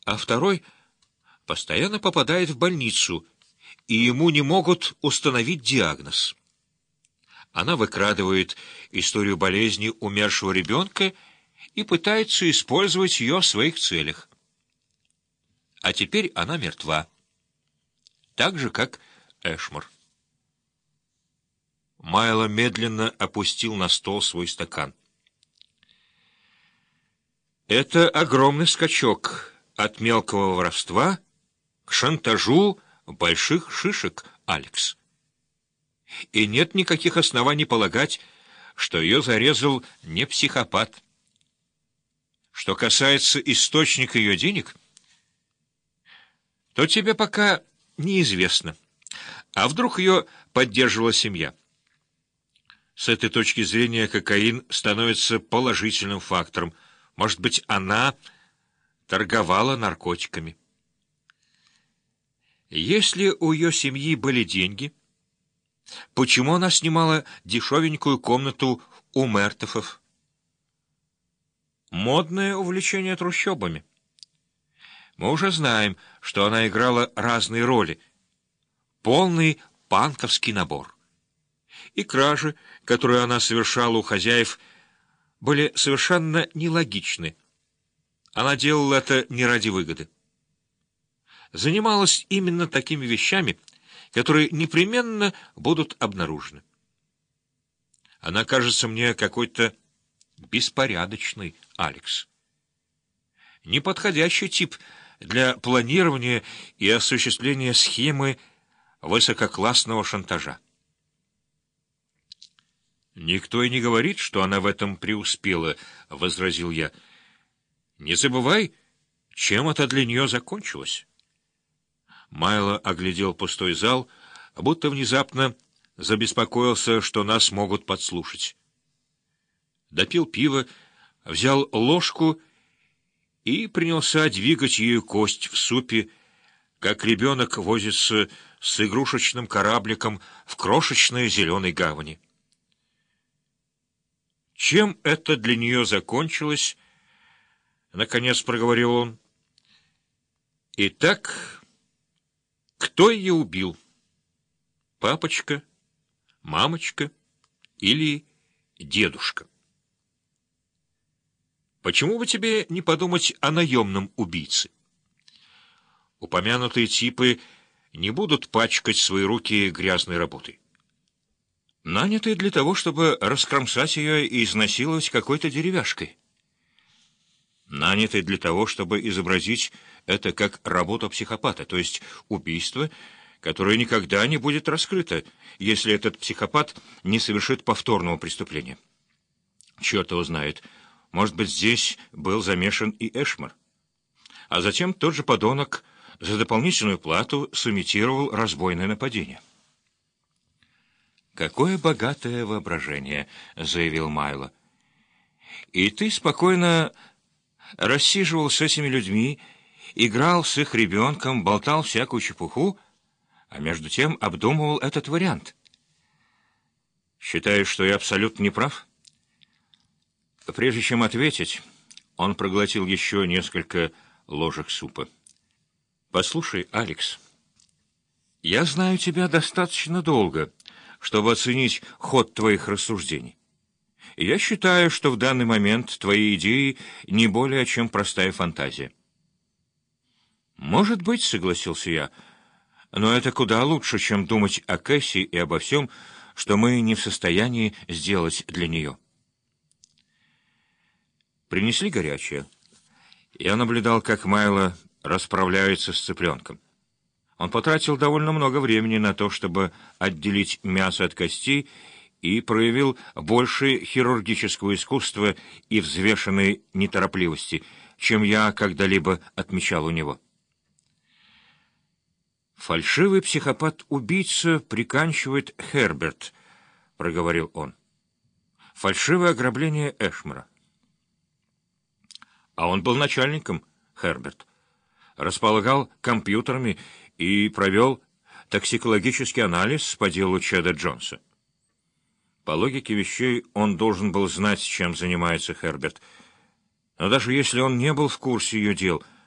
а второй постоянно попадает в больницу, и ему не могут установить диагноз. Она выкрадывает историю болезни умершего ребенка и пытается использовать ее в своих целях. А теперь она мертва. Так же, как Эшмор. Майло медленно опустил на стол свой стакан. Это огромный скачок от мелкого воровства к шантажу больших шишек, Алекс. И нет никаких оснований полагать, что ее зарезал не психопат. Что касается источника ее денег, то тебе пока неизвестно. А вдруг ее поддерживала семья? С этой точки зрения кокаин становится положительным фактором. Может быть, она торговала наркотиками. Если у ее семьи были деньги, почему она снимала дешевенькую комнату у Мертофов? Модное увлечение трущобами. Мы уже знаем, что она играла разные роли. Полный панковский набор. И кражи, которые она совершала у хозяев, были совершенно нелогичны. Она делала это не ради выгоды. Занималась именно такими вещами, которые непременно будут обнаружены. Она кажется мне какой-то беспорядочной, Алекс. Неподходящий тип для планирования и осуществления схемы высококлассного шантажа. «Никто и не говорит, что она в этом преуспела», — возразил я. «Не забывай, чем это для нее закончилось». Майло оглядел пустой зал, будто внезапно забеспокоился, что нас могут подслушать. Допил пиво, взял ложку и принялся двигать ею кость в супе, как ребенок возится с игрушечным корабликом в крошечной зеленой гавани. «Чем это для нее закончилось?» — наконец проговорил он. «Итак, кто ее убил? Папочка, мамочка или дедушка? Почему бы тебе не подумать о наемном убийце? Упомянутые типы не будут пачкать свои руки грязной работой. Нанятые для того, чтобы раскромсать ее и изнасиловать какой-то деревяшкой. Нанятые для того, чтобы изобразить это как работу психопата, то есть убийство, которое никогда не будет раскрыто, если этот психопат не совершит повторного преступления. Черт его знает, может быть, здесь был замешан и Эшмор. А затем тот же подонок за дополнительную плату сымитировал разбойное нападение. «Какое богатое воображение», — заявил Майло. «И ты спокойно рассиживал с этими людьми, играл с их ребенком, болтал всякую чепуху, а между тем обдумывал этот вариант. Считаешь, что я абсолютно не прав?» Прежде чем ответить, он проглотил еще несколько ложек супа. «Послушай, Алекс, я знаю тебя достаточно долго, чтобы оценить ход твоих рассуждений. И я считаю, что в данный момент твои идеи не более чем простая фантазия». «Может быть, — согласился я, — но это куда лучше, чем думать о Кэсси и обо всем, что мы не в состоянии сделать для нее». Принесли горячее. Я наблюдал, как Майло расправляется с цыпленком. Он потратил довольно много времени на то, чтобы отделить мясо от костей, и проявил больше хирургического искусства и взвешенной неторопливости, чем я когда-либо отмечал у него. «Фальшивый психопат-убийца приканчивает Херберт», — проговорил он. «Фальшивое ограбление Эшмора». А он был начальником, Херберт. Располагал компьютерами и провел токсикологический анализ по делу Чеда Джонса. По логике вещей он должен был знать, чем занимается Херберт. Но даже если он не был в курсе ее дел,